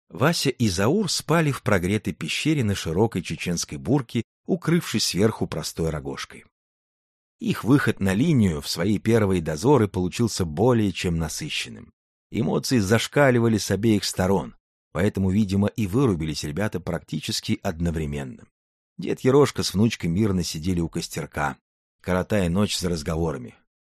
Вася и Заур спали в прогретой пещере на широкой чеченской бурке, укрывшись сверху простой рогожкой. Их выход на линию в свои первые дозоры получился более чем насыщенным. Эмоции зашкаливали с обеих сторон, поэтому, видимо, и вырубились ребята практически одновременно. Дед Ерошка с внучкой мирно сидели у костерка, коротая ночь за разговорами.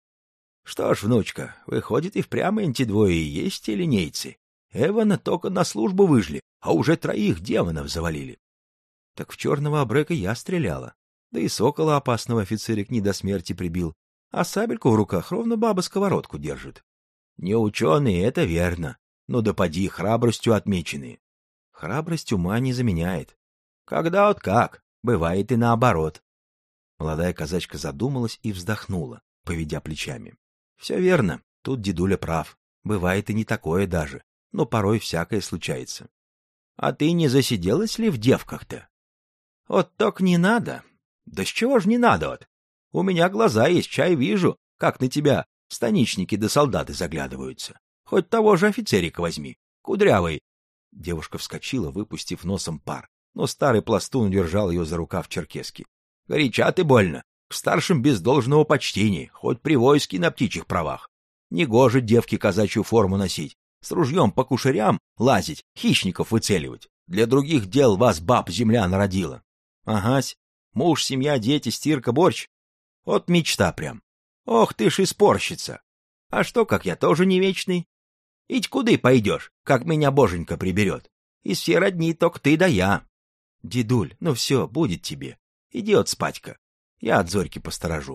— Что ж, внучка, выходит, и впрямь эти двое и есть те линейцы. Эвана только на службу выжили, а уже 3 демонов завалили. — Так в черного абрека я стреляла, да и сокола опасного офицерик не до смерти прибил, а сабельку в руках ровно баба сковородку держит. — Не ученые, это верно, но да поди храбростью отмеченные. Храбрость ума не заменяет. Когда вот как, бывает и наоборот. Молодая казачка задумалась и вздохнула, поведя плечами. Все верно, тут дедуля прав. Бывает и не такое даже, но порой всякое случается. А ты не засиделась ли в девках-то? Вот только не надо. Да с чего ж не надо вот? У меня глаза есть, чай вижу, как на тебя станичники да солдаты заглядываются. Хоть того же офицерика возьми, кудрявый. Девушка вскочила, выпустив носом пар, но старый пластун держал ее за рукав черкески. Горяча ты больно, к старшим без должного почтения, хоть при войске на птичьих правах. Негоже девке казачью форму носить, с ружьем по кушерям лазить, хищников выцеливать. Для других дел вас баб земля народила. Агась, муж, семья, дети, стирка, борщ. Вот мечта прям. Ох ты ж и спорщица. А что, как я тоже не вечный? Ить куды пойдешь, как меня боженька приберет? Из всей родни только ты да я. Дедуль, ну все, будет тебе. Иди от спать-ка. Я от Зорьки посторожу.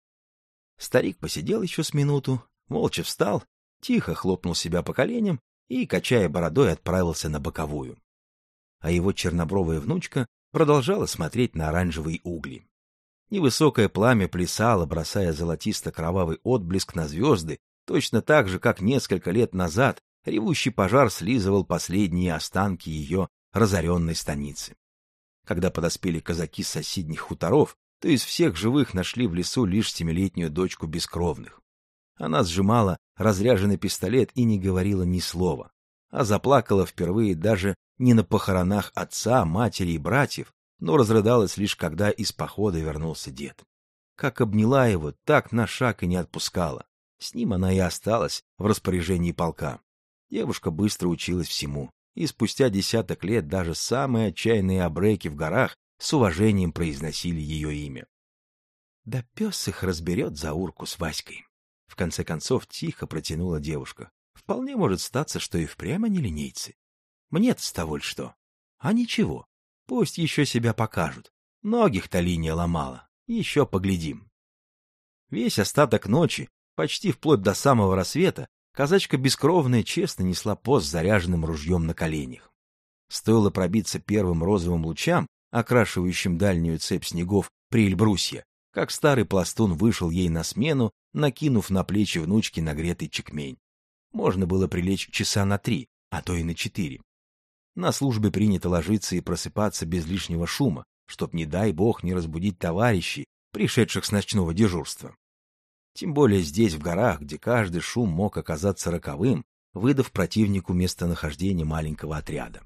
Старик посидел еще с минуту, молча встал, тихо хлопнул себя по коленям и, качая бородой, отправился на боковую. А его чернобровая внучка продолжала смотреть на оранжевые угли. Невысокое пламя плясало, бросая золотисто-кровавый отблеск на звезды, точно так же, как несколько лет назад ревущий пожар слизывал последние останки ее разоренной станицы. Когда подоспели казаки с соседних хуторов, то из всех живых нашли в лесу лишь 7-летнюю дочку бескровных. Она сжимала разряженный пистолет и не говорила ни слова, а заплакала впервые даже не на похоронах отца, матери и братьев, но разрыдалась лишь когда из похода вернулся дед. Как обняла его, так на шаг и не отпускала. С ним она и осталась в распоряжении полка. Девушка быстро училась всему, и спустя десяток лет даже самые отчаянные абреки в горах с уважением произносили ее имя. Да пес их разберет Заурку с Васькой. В конце концов тихо протянула девушка. Вполне может статься, что и впрямь они линейцы. Мне-то с того ль что? А ничего, пусть еще себя покажут. Многих-то линия ломала, еще поглядим. Весь остаток ночи, почти вплоть до самого рассвета, казачка бескровная честно несла пост с заряженным ружьем на коленях. Стоило пробиться первым розовым лучам, окрашивающим дальнюю цепь снегов при Эльбрусье, как старый пластун вышел ей на смену, накинув на плечи внучки нагретый чекмень. Можно было прилечь часа на 3, а то и на 4. На службе принято ложиться и просыпаться без лишнего шума, чтоб, не дай бог, не разбудить товарищей, пришедших с ночного дежурства. Тем более здесь, в горах, где каждый шум мог оказаться роковым, выдав противнику местонахождение маленького отряда.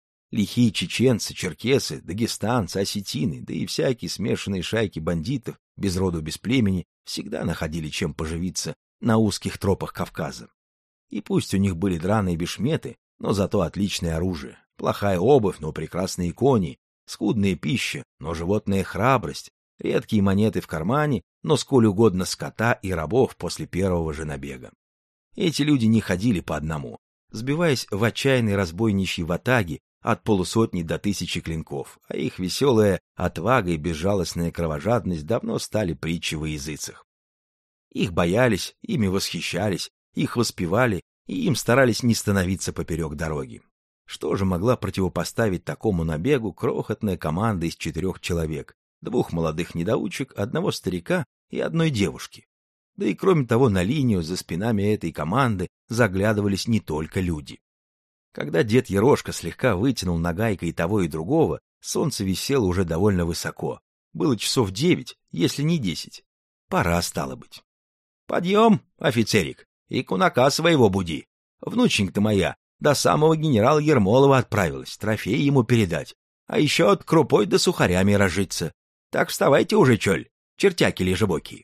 Лихие чеченцы, черкесы, дагестанцы, осетины, да и всякие смешанные шайки бандитов, без роду без племени, всегда находили чем поживиться на узких тропах Кавказа. И пусть у них были драные бешметы, но зато отличное оружие, плохая обувь, но прекрасные кони, скудная пища, но животная храбрость, редкие монеты в кармане, но сколь угодно скота и рабов после первого же набега. Эти люди не ходили по одному, сбиваясь в отчаянной разбойничьей ватаге от полусотни до 1000 клинков, а их веселая отвага и безжалостная кровожадность давно стали притчей во языцах. Их боялись, ими восхищались, их воспевали, и им старались не становиться поперек дороги. Что же могла противопоставить такому набегу крохотная команда из 4 человек, 2 молодых недоучек, 1 старика и 1 девушки? Да и кроме того, на линию за спинами этой команды заглядывались не только люди. Когда дед Ерошка слегка вытянул нагайкой того и другого, солнце висело уже довольно высоко. Было часов 9, если не 10. Пора, стало быть. — Подъем, офицерик, и кунака своего буди. Внученька-то моя, До самого генерала Ермолова отправилась, трофей ему передать. А еще от крупой да сухарями разжиться. Так вставайте уже, чёль, чертяки лежебокие.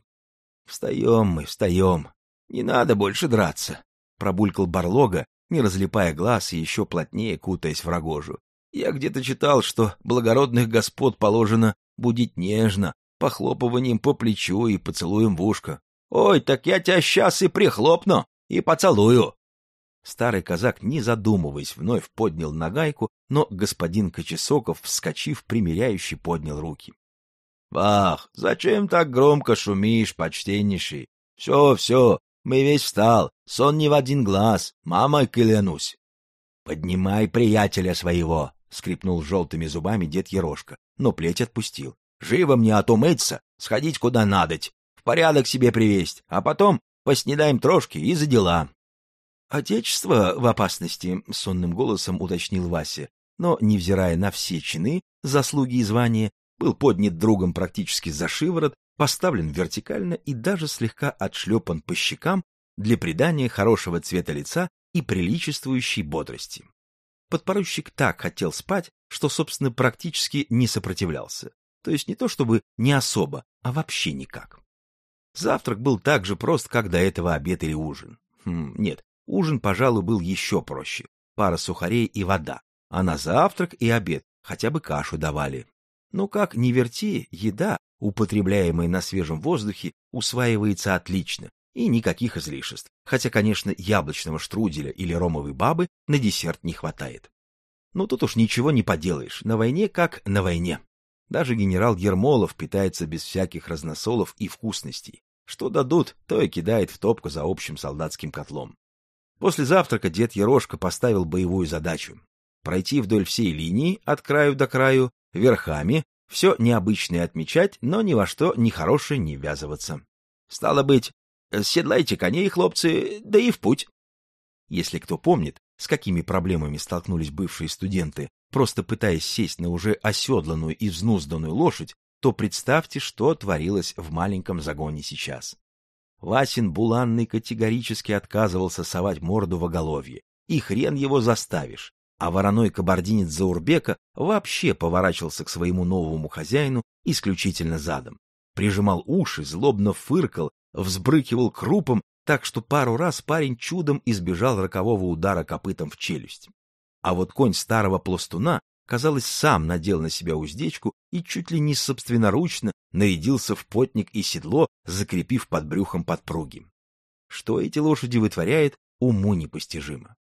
Встаем мы, встаем. Не надо больше драться, пробулькал Барлога, не разлипая глаз и еще плотнее кутаясь в рогожу. Я где-то читал, что благородных господ положено будить нежно, похлопыванием по плечу и поцелуем в ушко. Ой, так я тебя сейчас и прихлопну, и поцелую. Старый казак, не задумываясь, вновь поднял нагайку, но господин Кочесоков, вскочив, примиряющий, поднял руки. — Вах, зачем так громко шумишь, почтеннейший? Все, мы весь встал, сон не в один глаз, мамой клянусь. — Поднимай приятеля своего, — скрипнул желтыми зубами дед Ерошка, но плеть отпустил. — Живо мне отумыться, сходить куда надоть, в порядок себе привесть, а потом поснедаем трошки и за дела. — Отечество в опасности, — сонным голосом уточнил Вася, но, невзирая на все чины, заслуги и звания, был поднят другом практически за шиворот, поставлен вертикально и даже слегка отшлепан по щекам для придания хорошего цвета лица и приличествующей бодрости. Подпоручик так хотел спать, что, собственно, практически не сопротивлялся. То есть не то чтобы не особо, а вообще никак. Завтрак был так же прост, как до этого обед или ужин. Нет, ужин, пожалуй, был еще проще. Пара сухарей и вода. А на завтрак и обед хотя бы кашу давали. Но как ни верти, еда, употребляемая на свежем воздухе, усваивается отлично, и никаких излишеств. Хотя, конечно, яблочного штруделя или ромовой бабы на десерт не хватает. Но тут уж ничего не поделаешь, на войне как на войне. Даже генерал Ермолов питается без всяких разносолов и вкусностей. Что дадут, то и кидает в топку за общим солдатским котлом. После завтрака дед Ерошка поставил боевую задачу — пройти вдоль всей линии, от краю до краю, верхами, все необычное отмечать, но ни во что ни хорошее не ввязываться. Стало быть, седлайте коней, хлопцы, да и в путь. Если кто помнит, с какими проблемами столкнулись бывшие студенты, просто пытаясь сесть на уже оседланную и взнузданную лошадь, то представьте, что творилось в маленьком загоне сейчас. Васин Буланный категорически отказывался совать морду в оголовье, и хрен его заставишь. А вороной кабардинец Заурбека вообще поворачивался к своему новому хозяину исключительно задом. Прижимал уши, злобно фыркал, взбрыкивал крупом, так что пару раз парень чудом избежал рокового удара копытом в челюсть. А вот конь старого пластуна, казалось, сам надел на себя уздечку и чуть ли не собственноручно нарядился в потник и седло, закрепив под брюхом подпруги. Что эти лошади вытворяют, уму непостижимо.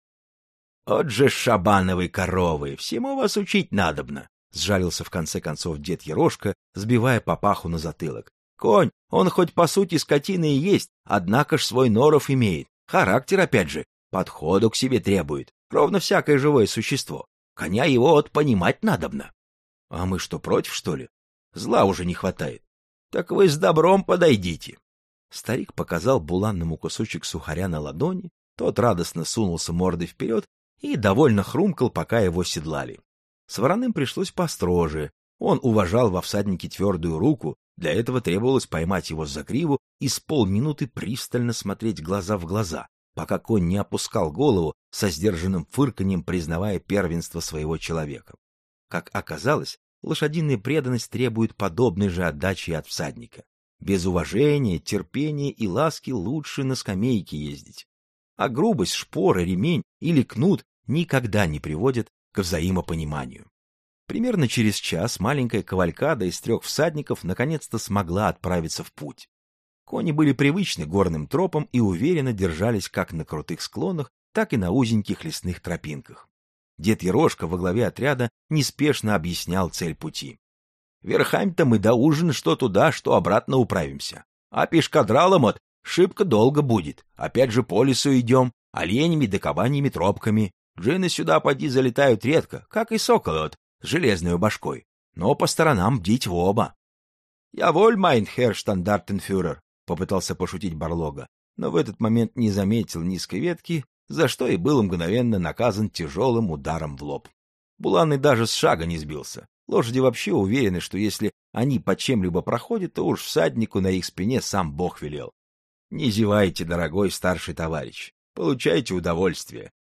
— От же шабановой коровы, всему вас учить надобно, — сжалился в конце концов дед Ерошка, сбивая папаху на затылок. — Конь, он хоть по сути скотина и есть, однако ж свой норов имеет, характер опять же, подходу к себе требует, ровно всякое живое существо. Коня его понимать надобно. — А мы что, против, что ли? Зла уже не хватает. — Так вы с добром подойдите. Старик показал Буланному кусочек сухаря на ладони, тот радостно сунулся мордой вперед и довольно хрумкал, пока его седлали. С вороным пришлось построже. Он уважал во всаднике твердую руку, для этого требовалось поймать его за гриву и с полминуты пристально смотреть глаза в глаза, пока конь не опускал голову со сдержанным фырканьем, признавая первенство своего человека. Как оказалось, лошадиная преданность требует подобной же отдачи от всадника. Без уважения, терпения и ласки лучше на скамейке ездить. А грубость, шпора, ремень или кнут никогда не приводят к взаимопониманию. Примерно через час маленькая кавалькада из 3 всадников наконец-то смогла отправиться в путь. Кони были привычны горным тропам и уверенно держались как на крутых склонах, так и на узеньких лесных тропинках. Дед Ерошка во главе отряда неспешно объяснял цель пути. «Верхами-то мы до ужина что туда, что обратно управимся. А пешкадралом шибко долго будет. Опять же по лесу идем, оленями да кабаньими тропками. Джины сюда поди залетают редко, как и соколы с железной башкой. Но по сторонам бдить в оба». «Яволь, майн херр штандартенфюрер», — попытался пошутить Барлога, но в этот момент не заметил низкой ветки, за что и был мгновенно наказан тяжелым ударом в лоб. Буланный даже с шага не сбился. Лошади вообще уверены, что если они по чем-либо проходят, то уж всаднику на их спине сам Бог велел. Не зевайте, дорогой старший товарищ, получайте удовольствие.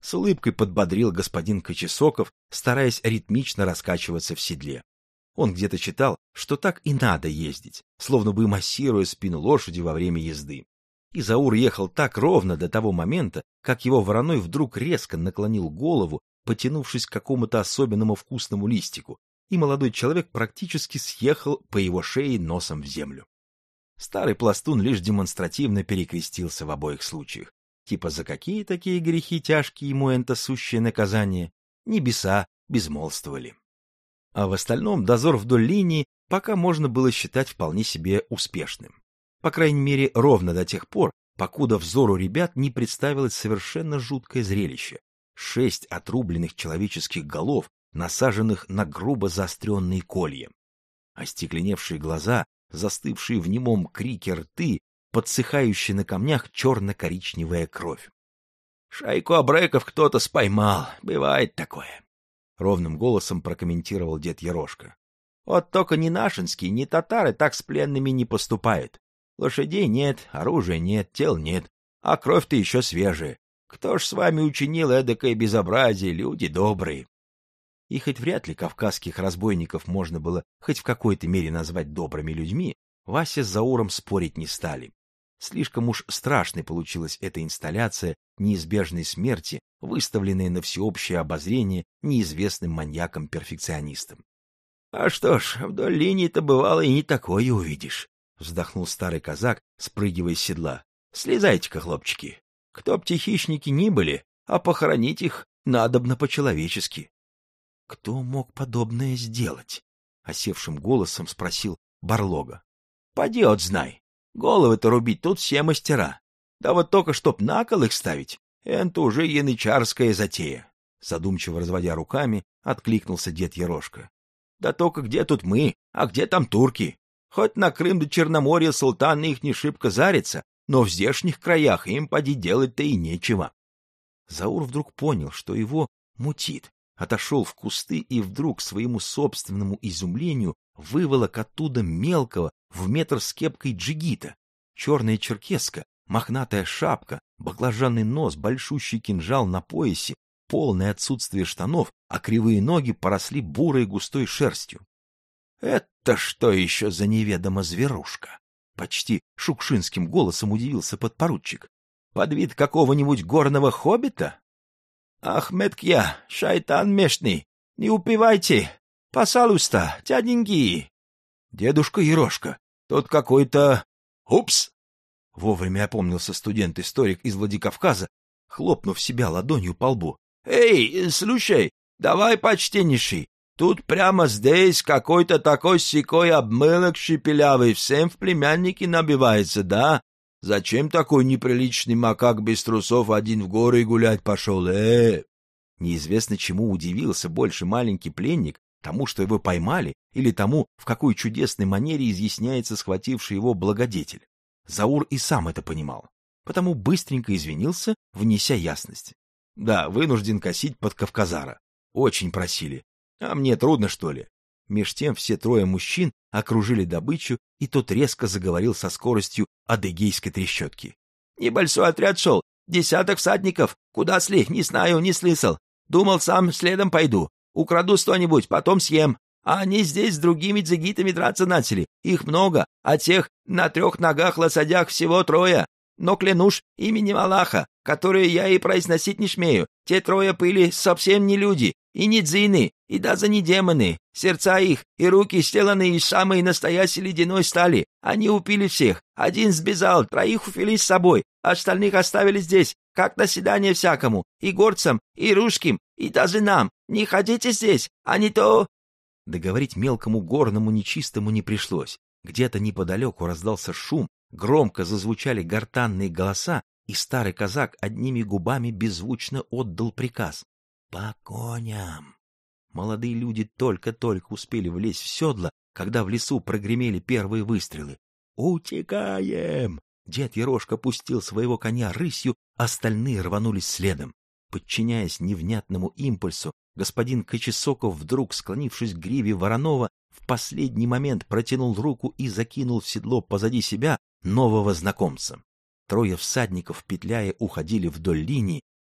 С улыбкой подбодрил господин Кочесоков, стараясь ритмично раскачиваться в седле. Он где-то читал, что так и надо ездить, словно бы массируя спину лошади во время езды. И Заур ехал так ровно до того момента, как его вороной вдруг резко наклонил голову, потянувшись к какому-то особенному вкусному листику, и молодой человек практически съехал по его шее носом в землю. Старый пластун лишь демонстративно перекрестился в обоих случаях. Типа за какие такие грехи тяжкие ему это сущее наказание? Небеса безмолвствовали. А в остальном дозор вдоль линии пока можно было считать вполне себе успешным. По крайней мере, ровно до тех пор, покуда взору ребят не представилось совершенно жуткое зрелище. 6 отрубленных человеческих голов, насаженных на грубо заостренные колья. Остекленевшие глаза, застывшие в немом крике рты, подсыхающая на камнях черно-коричневая кровь. — Шайку абреков кто-то споймал, бывает такое, — ровным голосом прокомментировал дед Ерошка. — Вот только ни нашинские, ни татары так с пленными не поступают. Лошадей нет, оружия нет, тел нет, а кровь-то еще свежая. Кто ж с вами учинил эдакое безобразие, люди добрые? И хоть вряд ли кавказских разбойников можно было хоть в какой-то мере назвать добрыми людьми, Вася с Зауром спорить не стали. Слишком уж страшной получилась эта инсталляция неизбежной смерти, выставленная на всеобщее обозрение неизвестным маньяком-перфекционистом. — А что ж, вдоль линии-то бывало и не такое увидишь, — вздохнул старый казак, спрыгивая с седла. — Слезайте-ка, хлопчики. Кто б те хищники ни были, а похоронить их надобно по-человечески. — Кто мог подобное сделать? — осевшим голосом спросил Барлога. — Поди отзнай. Головы-то рубить тут все мастера. Да вот только чтоб на кол их ставить, это уже янычарская затея. Задумчиво разводя руками, откликнулся дед Ерошка. Да только где тут мы, а где там турки? Хоть на Крым до Черноморья султан их не шибко зарится, но в здешних краях им поди делать-то и нечего. Заур вдруг понял, что его мутит, отошел в кусты и вдруг, к своему собственному изумлению, выволок оттуда мелкого в метр с кепкой джигита. Черная черкеска, мохнатая шапка, баклажанный нос, большущий кинжал на поясе, полное отсутствие штанов, а кривые ноги поросли бурой густой шерстью. — Это что еще за неведомо зверушка? — почти шукшинским голосом удивился подпоручик. — Под вид какого-нибудь горного хоббита? — Ахмедкья, шайтан мешный, не упивайте! Пожалуйста, дяденьки! — Дедушка Ерошка, тут какой-то... Упс! Вовремя опомнился студент-историк из Владикавказа, хлопнув себя ладонью по лбу. — Эй, слушай, давай, почтеннейший, тут прямо здесь какой-то такой-сякой обмылок шепелявый всем в племянники набивается, да? Зачем такой неприличный макак без трусов один в горы гулять пошел, Неизвестно чему удивился больше маленький пленник, тому, что его поймали, или тому, в какой чудесной манере изъясняется схвативший его благодетель. Заур и сам это понимал, потому быстренько извинился, внеся ясность. Да, вынужден косить под Кавказара. Очень просили. А мне трудно, что ли? Меж тем все трое мужчин окружили добычу, и тот резко заговорил со скоростью адыгейской трещотки. — Небольшой отряд шел, 10 всадников. Куда сли, не знаю, не слышал. Думал, сам следом пойду. Украду что-нибудь, потом съем. А они здесь с другими дзигитами драться начали. Их много, а тех на 3 ногах лошадях всего 3. Но клянусь именем Аллаха, которые я и произносить не смею, те 3 были совсем не люди, и не дзины, и даже не демоны. Сердца их и руки сделаны из самой настоящей ледяной стали. Они упили всех. Один сбежал, 3 увели с собой, остальных оставили здесь, как наседание всякому, и горцам, и русским, и даже нам. Не ходите здесь, а не то... Договорить мелкому горному нечистому не пришлось. Где-то неподалеку раздался шум, громко зазвучали гортанные голоса, и старый казак одними губами беззвучно отдал приказ. «По коням!» Молодые люди только-только успели влезть в седло, когда в лесу прогремели первые выстрелы. «Утекаем!» Дед Ерошка пустил своего коня рысью, остальные рванулись следом. Подчиняясь невнятному импульсу, господин Кочесоков, вдруг склонившись к гриве Воронова, в последний момент протянул руку и закинул в седло позади себя нового знакомца. 3 всадников, петляя, уходили вдоль линии,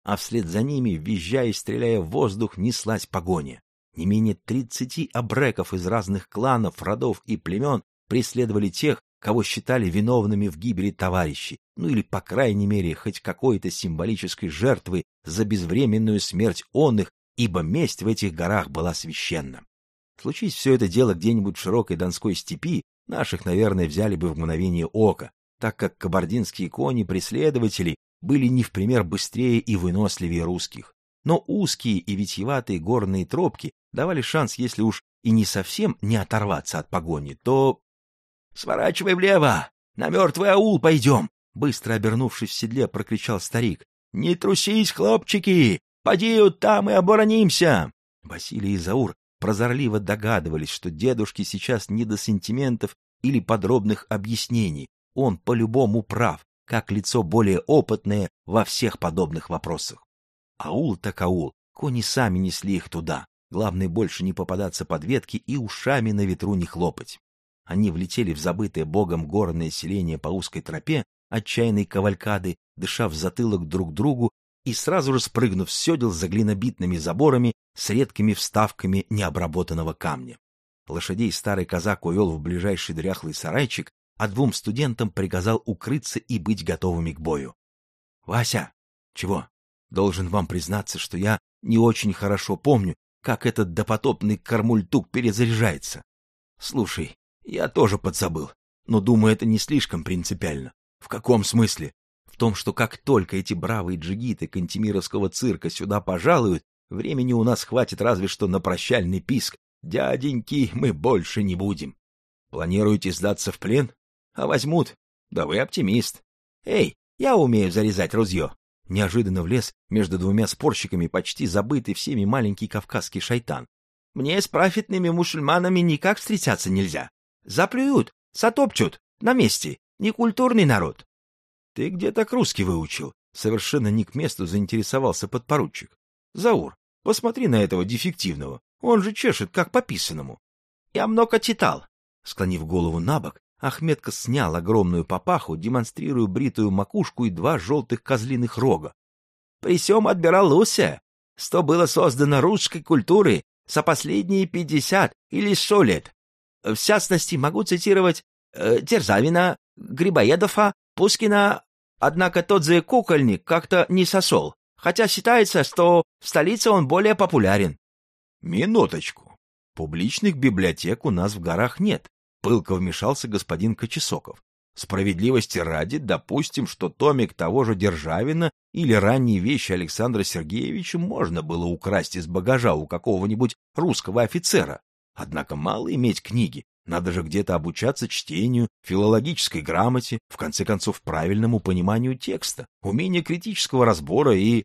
а вслед за ними, визжая и стреляя в воздух, неслась погоня. Не менее 30 абреков из разных кланов, родов и племен преследовали тех, кого считали виновными в гибели товарищей, ну или, по крайней мере, хоть какой-то символической жертвы за безвременную смерть онных, ибо месть в этих горах была священна. Случись все это дело где-нибудь в широкой Донской степи, наших, наверное, взяли бы в мгновение ока, так как кабардинские кони-преследователи были не в пример быстрее и выносливее русских. Но узкие и витьеватые горные тропки давали шанс, если уж и не совсем не оторваться от погони, то... «Сворачивай влево! На мертвый аул пойдем!» Быстро обернувшись в седле, прокричал старик. «Не трусись, хлопчики! Поди, там и оборонимся!» Василий и Заур прозорливо догадывались, что дедушке сейчас не до сантиментов или подробных объяснений. Он по-любому прав, как лицо более опытное во всех подобных вопросах. Аул так аул, кони сами несли их туда. Главное, больше не попадаться под ветки и ушами на ветру не хлопать. Они влетели в забытое богом горное селение по узкой тропе, отчаянной кавалькады, дыша в затылок друг другу и сразу же спрыгнув с седел за глинобитными заборами с редкими вставками необработанного камня. Лошадей старый казак увел в ближайший дряхлый сарайчик, а двум студентам приказал укрыться и быть готовыми к бою. — Вася! — Чего? Должен вам признаться, что я не очень хорошо помню, как этот допотопный кармультук перезаряжается. Слушай, я тоже подзабыл, но думаю, это не слишком принципиально. В каком смысле? В том, что как только эти бравые джигиты Кантемировского цирка сюда пожалуют, времени у нас хватит разве что на прощальный писк. Дяденьки, мы больше не будем. Планируете сдаться в плен? А возьмут? Да вы оптимист. Эй, я умею зарезать ружье. Неожиданно влез между двумя спорщиками почти забытый всеми маленький кавказский шайтан. Мне с праведными мусульманами никак встречаться нельзя. Заплюют, сотопчут, на месте. Некультурный народ. Ты где так русский выучил? Совершенно не к месту заинтересовался подпоручик. Заур, посмотри на этого дефективного. Он же чешет, как по писанному. Я много читал. Склонив голову набок, Ахметка снял огромную папаху, демонстрируя бритую макушку и два желтых козлиных рога. При сём отбирал лучшее, что было создано русской культурой за последние 50 или 100 лет. В частности, могу цитировать Дерзавина, Грибоедова, Пушкина, однако тот же кукольник как-то не сошел, хотя считается, что в столице он более популярен. Минуточку. Публичных библиотек у нас в горах нет. Пылко вмешался господин Кочесоков. Справедливости ради допустим, что томик того же Державина или ранние вещи Александра Сергеевича можно было украсть из багажа у какого-нибудь русского офицера. Однако мало иметь книги, надо же где-то обучаться чтению, филологической грамоте, в конце концов правильному пониманию текста, умению критического разбора и...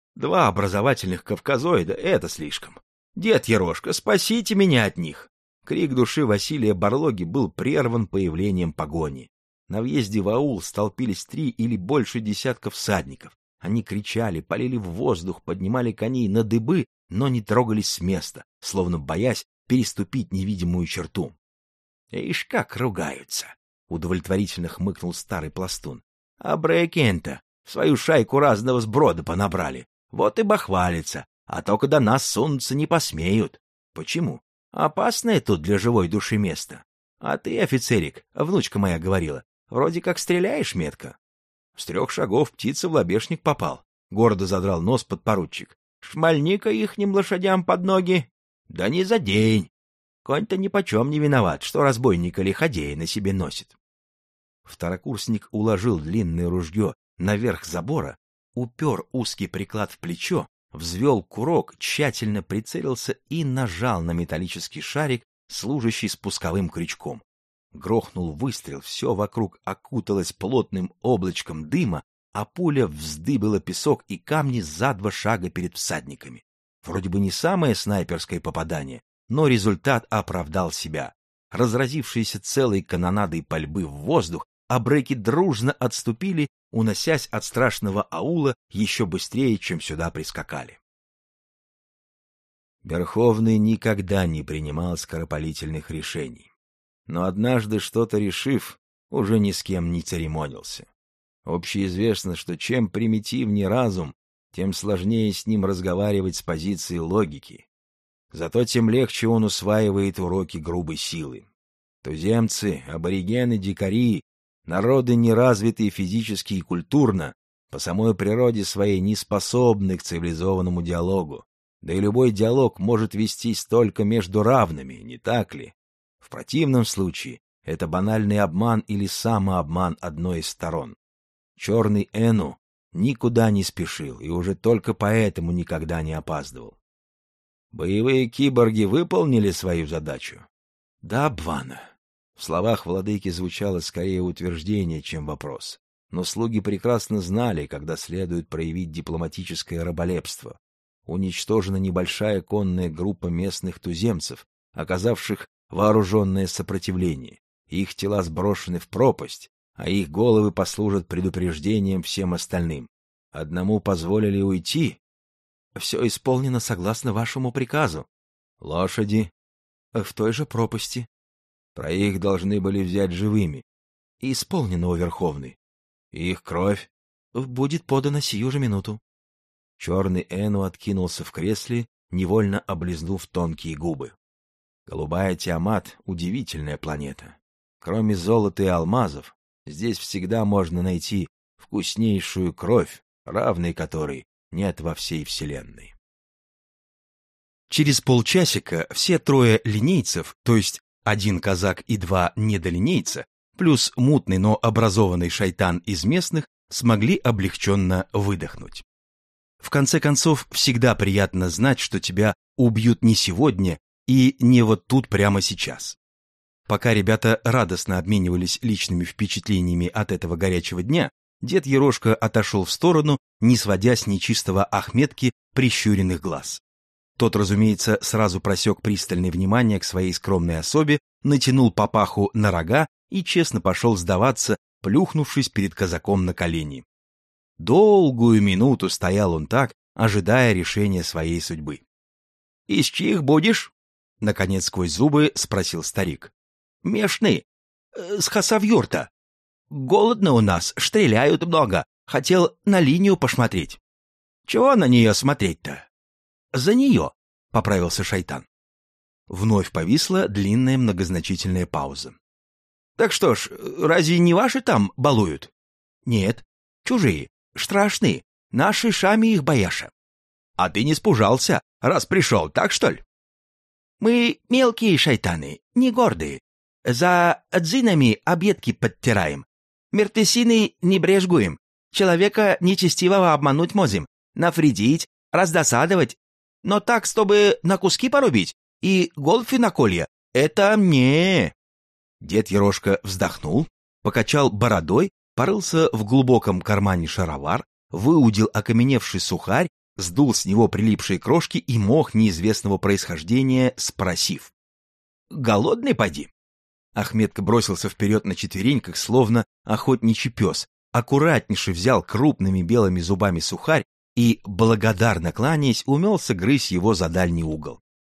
2 образовательных кавказоида — это слишком. Дед Ерошка, спасите меня от них! Крик души Василия Барлоги был прерван появлением погони. На въезде в аул столпились 3 или больше десятков всадников. Они кричали, палили в воздух, поднимали коней на дыбы, но не трогались с места, словно боясь переступить невидимую черту. — Ишь, как ругаются! — удовлетворительно хмыкнул старый пластун. — А брейкента в свою шайку разного сброда понабрали. Вот и бахвалятся, а только до нас сунуться не посмеют. Почему? Опасное тут для живой души место. А ты, офицерик, внучка моя говорила, вроде как стреляешь метко. С 3 шагов птица в лобешник попал. Гордо задрал нос подпоручик. Шмальни-ка ихним лошадям под ноги. Да не за день. Конь-то нипочем не виноват, что разбойника лиходея на себе носит. Второкурсник уложил длинное ружье наверх забора, упер узкий приклад в плечо, взвел курок, тщательно прицелился и нажал на металлический шарик, служащий спусковым крючком. Грохнул выстрел, все вокруг окуталось плотным облачком дыма, а пуля вздыбила песок и камни за 2 шага перед всадниками. Вроде бы не самое снайперское попадание, но результат оправдал себя. Разразившиеся целой канонадой пальбы в воздух, абреки дружно отступили, уносясь от страшного аула еще быстрее, чем сюда прискакали. Верховный никогда не принимал скоропалительных решений, но однажды, что-то решив, уже ни с кем не церемонился. Общеизвестно, что чем примитивнее разум, тем сложнее с ним разговаривать с позиции логики. Зато тем легче он усваивает уроки грубой силы. Туземцы, аборигены, дикари, народы неразвитые физически и культурно, по самой природе своей не способны к цивилизованному диалогу. Да и любой диалог может вестись только между равными, не так ли? В противном случае это банальный обман или самообман одной из сторон. Черный Эну никуда не спешил и уже только поэтому никогда не опаздывал. Боевые киборги выполнили свою задачу? Да, Бвана. В словах владыки звучало скорее утверждение, чем вопрос. Но слуги прекрасно знали, когда следует проявить дипломатическое раболепство. Уничтожена небольшая конная группа местных туземцев, оказавших вооруженное сопротивление. Их тела сброшены в пропасть, а их головы послужат предупреждением всем остальным. Одному позволили уйти. Все исполнено согласно вашему приказу. Лошади? В той же пропасти. Троих должны были взять живыми. Исполнено, о Верховный. Их кровь будет подана сию же минуту. Черный Эну откинулся в кресле, невольно облизнув тонкие губы. Голубая Тиамат — удивительная планета. Кроме золота и алмазов, здесь всегда можно найти вкуснейшую кровь, равной которой нет во всей Вселенной. Через полчасика все трое линейцев, то есть один казак и два недолинейца, плюс мутный, но образованный шайтан из местных, смогли облегченно выдохнуть. В конце концов, всегда приятно знать, что тебя убьют не сегодня и не вот тут прямо сейчас. Пока ребята радостно обменивались личными впечатлениями от этого горячего дня, дед Ерошка отошел в сторону, не сводя с нечистого Ахметки прищуренных глаз. Тот, разумеется, сразу просек пристальное внимание к своей скромной особе, натянул папаху на рога и честно пошел сдаваться, плюхнувшись перед казаком на колени. Долгую минуту стоял он так, ожидая решения своей судьбы. — Из чьих будешь? — наконец сквозь зубы спросил старик. — Мешны. С хасавюрта. Голодно у нас, стреляют много. Хотел на линию посмотреть. — Чего на нее смотреть-то? — За нее, — поправился шайтан. Вновь повисла длинная многозначительная пауза. — Так что ж, разве не ваши там балуют? — Нет, чужие. Страшны, наши шами их бояша. А ты не спужался, раз пришел, так что ли? Мы мелкие шайтаны, не гордые. За дзинами объедки подтираем. Мертвесины не брезгуем. Человека нечестивого обмануть можем, навредить, раздосадовать. Но так, чтобы на куски порубить и голфи на колья, это мне. Дед Ерошка вздохнул, покачал бородой, порылся в глубоком кармане шаровар, выудил окаменевший сухарь, сдул с него прилипшие крошки и мох неизвестного происхождения, спросив: «Голодный поди?» Ахметка бросился вперед на четвереньках, словно охотничий пес, аккуратнейше взял крупными белыми зубами сухарь и, благодарно кланяясь, умелся грызть его за дальний угол.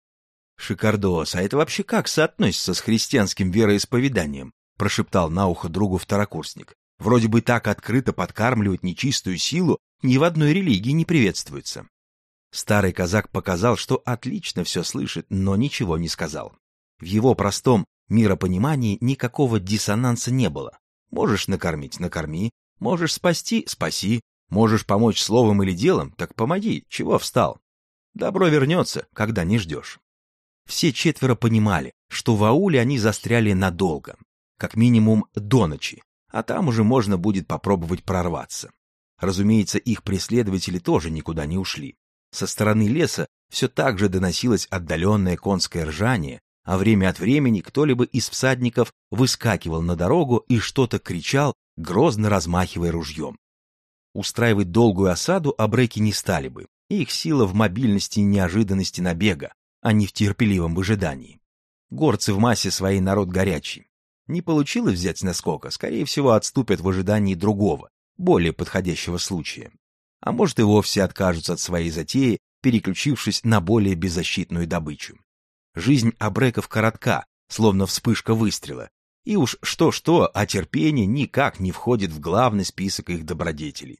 «Шикардос, а это вообще как соотносится с христианским вероисповеданием?» — прошептал на ухо другу второкурсник. Вроде бы так открыто подкармливать нечистую силу ни в одной религии не приветствуется. Старый казак показал, что отлично все слышит, но ничего не сказал. В его простом миропонимании никакого диссонанса не было. Можешь накормить — накорми, можешь спасти — спаси, можешь помочь словом или делом — так помоги, чего встал? Добро вернется, когда не ждешь. Все четверо понимали, что в ауле они застряли надолго, как минимум до ночи, а там уже можно будет попробовать прорваться. Разумеется, их преследователи тоже никуда не ушли. Со стороны леса все так же доносилось отдаленное конское ржание, а время от времени кто-либо из всадников выскакивал на дорогу и что-то кричал, грозно размахивая ружьем. Устраивать долгую осаду абреки не стали бы, их сила в мобильности и неожиданности набега, а не в терпеливом выжидании. Горцы в массе своей народ горячий. Не получилось взять наскока, скорее всего, отступят в ожидании другого, более подходящего случая. А может и вовсе откажутся от своей затеи, переключившись на более беззащитную добычу. Жизнь абреков коротка, словно вспышка выстрела, и уж что-что, а терпение никак не входит в главный список их добродетелей.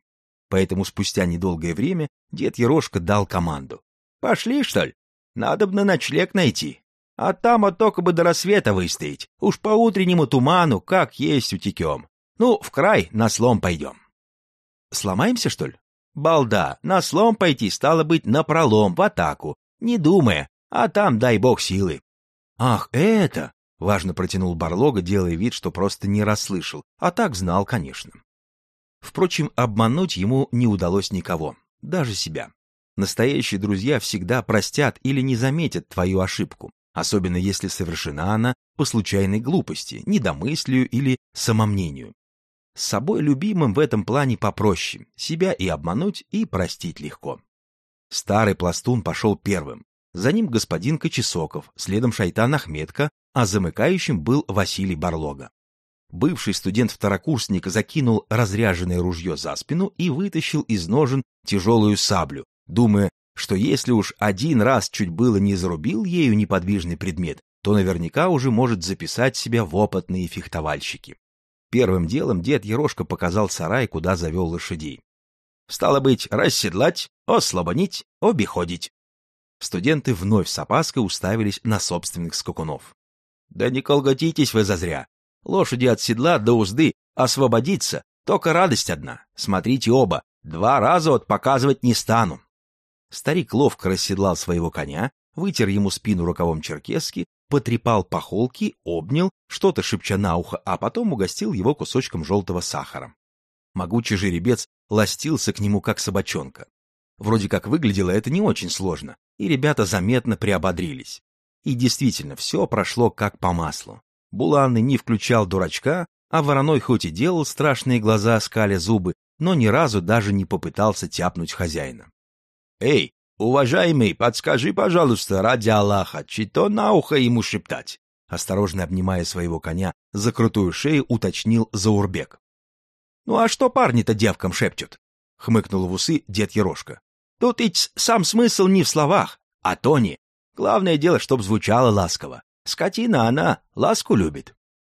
Поэтому спустя недолгое время дед Ерошка дал команду. «Пошли, что ли? Надо бы на ночлег найти. А там только бы до рассвета выстоять. Уж по утреннему туману, как есть, утекем. Ну, в край на слом пойдем». «Сломаемся, что ли?» «Балда, на слом пойти, стало быть, напролом, в атаку, не думая, а там дай бог силы». «Ах, это!» — важно протянул Барлога, делая вид, что просто не расслышал, а так знал, конечно. Впрочем, обмануть ему не удалось никого, даже себя. Настоящие друзья всегда простят или не заметят твою ошибку, особенно если совершена она по случайной глупости, недомыслию или самомнению. С собой любимым в этом плане попроще, себя и обмануть, и простить легко. Старый пластун пошел первым, за ним господин Кочесоков, следом Шайтан Ахметка, а замыкающим был Василий Барлога. Бывший студент-второкурсник закинул разряженное ружье за спину и вытащил из ножен тяжелую саблю, думая, что если уж один раз чуть было не зарубил ею неподвижный предмет, то наверняка уже может записать себя в опытные фехтовальщики. Первым делом дед Ерошка показал сарай, куда завел лошадей. «Стало быть, расседлать, ослабонить, обиходить». Студенты вновь с опаской уставились на собственных скакунов. «Да не колготитесь вы зазря. Лошади от седла до узды освободиться, только радость одна. Смотрите оба, 2 раза вот показывать не стану». Старик ловко расседлал своего коня, вытер ему спину рукавом черкесски, потрепал по холке, обнял, что-то шепча на ухо, а потом угостил его кусочком желтого сахара. Могучий жеребец ластился к нему, как собачонка. Вроде как выглядело это не очень сложно, и ребята заметно приободрились. И действительно, все прошло как по маслу. Буланный не включал дурачка, а Вороной хоть и делал страшные глаза, скаля зубы, но ни разу даже не попытался тяпнуть хозяина. «Эй, уважаемый, подскажи, пожалуйста, ради Аллаха, чито на ухо ему шептать?» Осторожно обнимая своего коня за крутую шею, уточнил Заурбек. «Ну а что парни-то девкам шепчут?» — хмыкнул в усы дед Ерошка. «Тут ведь сам смысл не в словах, а тоне. Главное дело, чтоб звучало ласково. Скотина она ласку любит».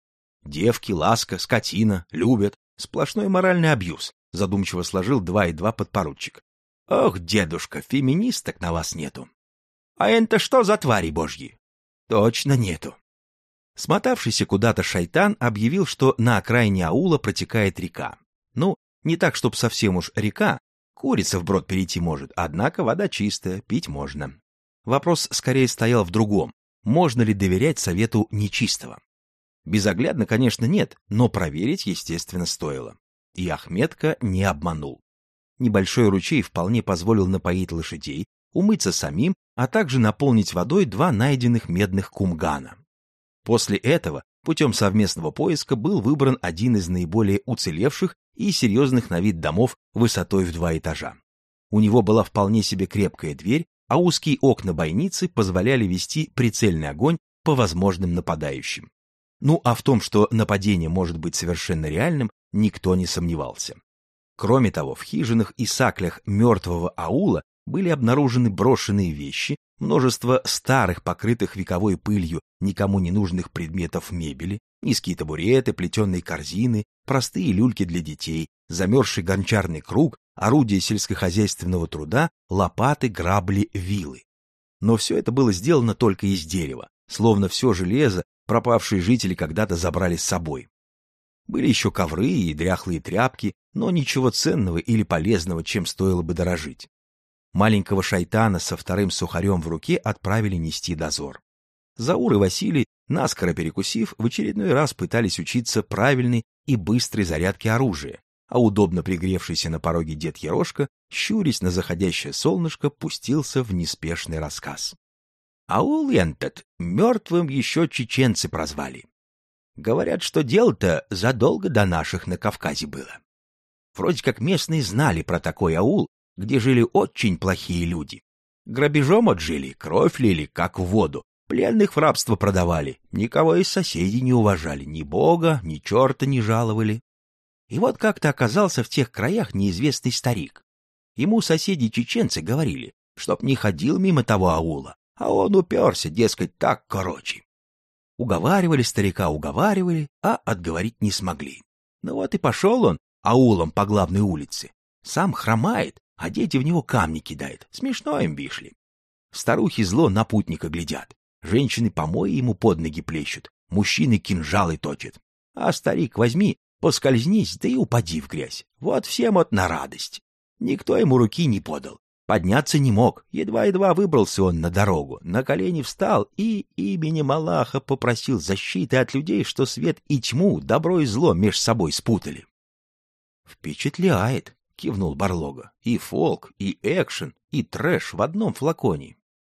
«Девки, ласка, скотина, любят. Сплошной моральный абьюз», — задумчиво сложил 2 и 2 подпоручик. «Ох, дедушка, феминисток на вас нету». «А это что за твари божьи?» «Точно нету». Смотавшийся куда-то Шайтан объявил, что на окраине аула протекает река. Ну, не так, чтоб совсем уж река, курица вброд перейти может, однако вода чистая, пить можно. Вопрос скорее стоял в другом. Можно ли доверять совету нечистого? Безоглядно, конечно, нет, но проверить, естественно, стоило. И Ахметка не обманул. Небольшой ручей вполне позволил напоить лошадей, умыться самим, а также наполнить водой 2 найденных медных кумгана. После этого, путем совместного поиска, был выбран один из наиболее уцелевших и серьезных на вид домов высотой в 2 этажа. У него была вполне себе крепкая дверь, а узкие окна бойницы позволяли вести прицельный огонь по возможным нападающим. Ну а в том, что нападение может быть совершенно реальным, никто не сомневался. Кроме того, в хижинах и саклях мертвого аула были обнаружены брошенные вещи, множество старых, покрытых вековой пылью, никому не нужных предметов мебели, низкие табуреты, плетеные корзины, простые люльки для детей, замерзший гончарный круг, орудия сельскохозяйственного труда, лопаты, грабли, вилы. Но все это было сделано только из дерева, словно все железо пропавшие жители когда-то забрали с собой. Были еще ковры и дряхлые тряпки, но ничего ценного или полезного, чем стоило бы дорожить. Маленького Шайтана со 2 сухарем в руке отправили нести дозор. Заур и Василий, наскоро перекусив, в очередной раз пытались учиться правильной и быстрой зарядке оружия, а удобно пригревшийся на пороге дед Ерошка, щурясь на заходящее солнышко, пустился в неспешный рассказ. Аул этот мертвым еще чеченцы прозвали. Говорят, что дело-то задолго до наших на Кавказе было. Вроде как местные знали про такой аул, где жили очень плохие люди. Грабежом отжили, кровь лили, как в воду, пленных в рабство продавали, никого из соседей не уважали, ни бога, ни черта не жаловали. И вот как-то оказался в тех краях неизвестный старик. Ему соседи-чеченцы говорили, чтоб не ходил мимо того аула, а он уперся, дескать, так короче. Уговаривали старика, уговаривали, а отговорить не смогли. Ну вот и пошел он аулом по главной улице. Сам хромает, а дети в него камни кидают. Смешно им, вишли. Старухи зло на путника глядят. Женщины помои ему под ноги плещут, мужчины кинжалы точат. А старик возьми, поскользнись, да и упади в грязь. Вот всем от на радость. Никто ему руки не подал. Подняться не мог, едва-едва выбрался он на дорогу, на колени встал и именем Аллаха попросил защиты от людей, что свет и тьму, добро и зло меж собой спутали. «Впечатляет», — кивнул Барлога, — «и фолк, и экшен, и трэш в одном флаконе».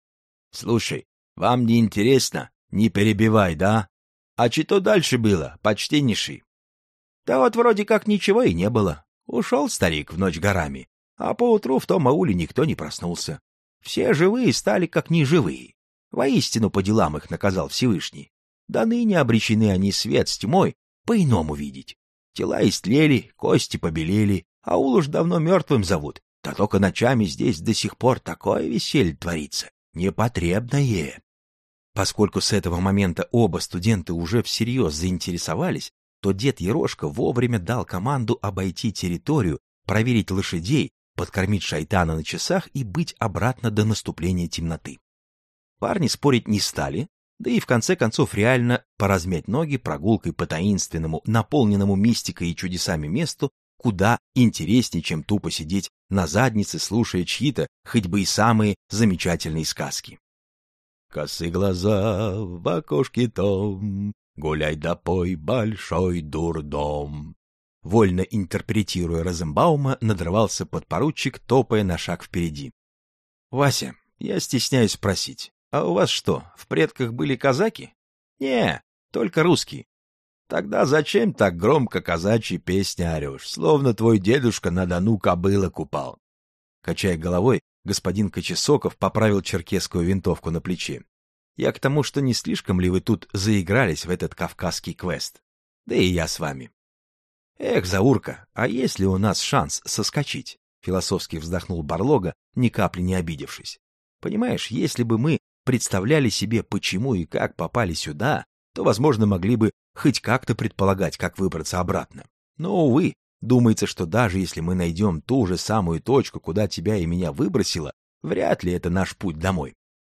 «Слушай, вам не интересно? Не перебивай, да? А что дальше было, почтеннейший?» «Да вот вроде как ничего и не было. Ушел старик в ночь горами. А поутру в том ауле никто не проснулся. Все живые стали как неживые. Воистину по делам их наказал Всевышний. Да ныне обречены они свет с тьмой по-иному видеть. Тела истлели, кости побелели, аул уж давно мертвым зовут. Да только ночами здесь до сих пор такое веселье творится, непотребное». Поскольку с этого момента оба студента уже всерьез заинтересовались, то дед Ерошка вовремя дал команду обойти территорию, проверить лошадей, подкормить шайтана на часах и быть обратно до наступления темноты. Парни спорить не стали, да и в конце концов реально поразмять ноги прогулкой по таинственному, наполненному мистикой и чудесами месту куда интереснее, чем тупо сидеть на заднице, слушая чьи-то, хоть бы и самые замечательные сказки. «Косы глаза в окошке том, гуляй да пой, большой дурдом». Вольно интерпретируя Розенбаума, надрывался подпоручик, топая на шаг впереди. «Вася, я стесняюсь спросить, а у вас что, в предках были казаки?» «Не, только русские». «Тогда зачем так громко казачьи песни орешь, словно твой дедушка на Дону кобыла купал?» Качая головой, господин Кочесоков поправил черкесскую винтовку на плече. «Я к тому, что не слишком ли вы тут заигрались в этот кавказский квест? Да и я с вами». «Эх, Заурка, а есть ли у нас шанс соскочить?» — философски вздохнул Барлога, ни капли не обидевшись. «Понимаешь, если бы мы представляли себе, почему и как попали сюда, то, возможно, могли бы хоть как-то предполагать, как выбраться обратно. Но, увы, думается, что даже если мы найдем ту же самую точку, куда тебя и меня выбросило, вряд ли это наш путь домой».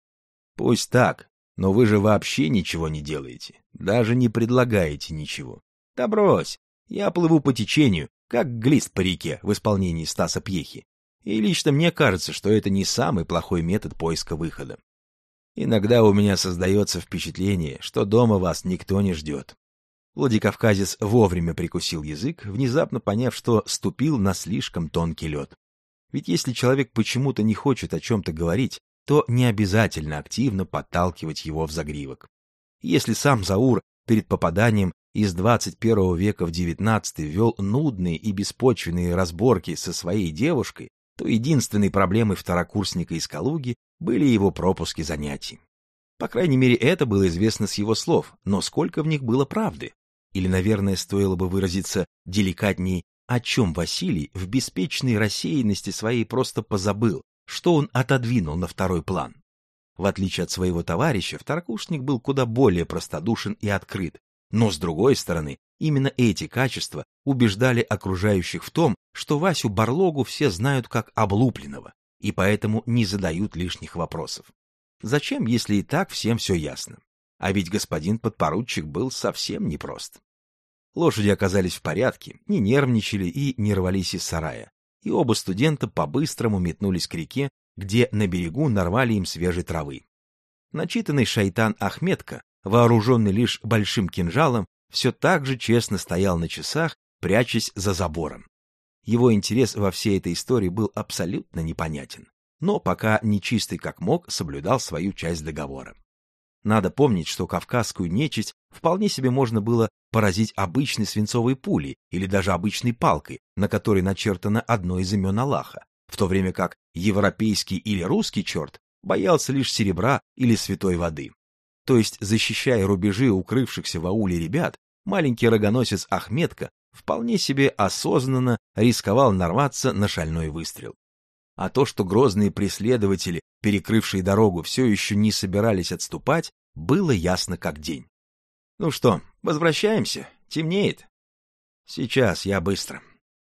«Пусть так, но вы же вообще ничего не делаете, даже не предлагаете ничего. Да брось. Я плыву по течению, как глист по реке в исполнении Стаса Пьехи. И лично мне кажется, что это не самый плохой метод поиска выхода. Иногда у меня создается впечатление, что дома вас никто не ждет». Владикавказец вовремя прикусил язык, внезапно поняв, что ступил на слишком тонкий лед. Ведь если человек почему-то не хочет о чем-то говорить, то не обязательно активно подталкивать его в загривок. Если сам Заур перед попаданием из 21 века в 19 вел нудные и беспочвенные разборки со своей девушкой, то единственной проблемой второкурсника из Калуги были его пропуски занятий. По крайней мере, это было известно с его слов, но сколько в них было правды? Или, наверное, стоило бы выразиться деликатней, о чем Василий в беспечной рассеянности своей просто позабыл, что он отодвинул на второй план. В отличие от своего товарища, второкурсник был куда более простодушен и открыт, но, с другой стороны, именно эти качества убеждали окружающих в том, что Васю Барлогу все знают как облупленного, и поэтому не задают лишних вопросов. Зачем, если и так всем все ясно? А ведь господин подпоручик был совсем непрост. Лошади оказались в порядке, не нервничали и не рвались из сарая, и оба студента по-быстрому метнулись к реке, где на берегу нарвали им свежей травы. Начитанный шайтан Ахметка, вооруженный лишь большим кинжалом, все так же честно стоял на часах, прячась за забором. Его интерес во всей этой истории был абсолютно непонятен, но пока нечистый как мог соблюдал свою часть договора. Надо помнить, что кавказскую нечисть вполне себе можно было поразить обычной свинцовой пулей или даже обычной палкой, на которой начертано одно из имен Аллаха, в то время как европейский или русский черт боялся лишь серебра или святой воды. То есть, защищая рубежи укрывшихся в ауле ребят, маленький рогоносец Ахметка вполне себе осознанно рисковал нарваться на шальной выстрел. А то, что грозные преследователи, перекрывшие дорогу, все еще не собирались отступать, было ясно как день. «Ну что, возвращаемся? Темнеет?» «Сейчас, я быстро».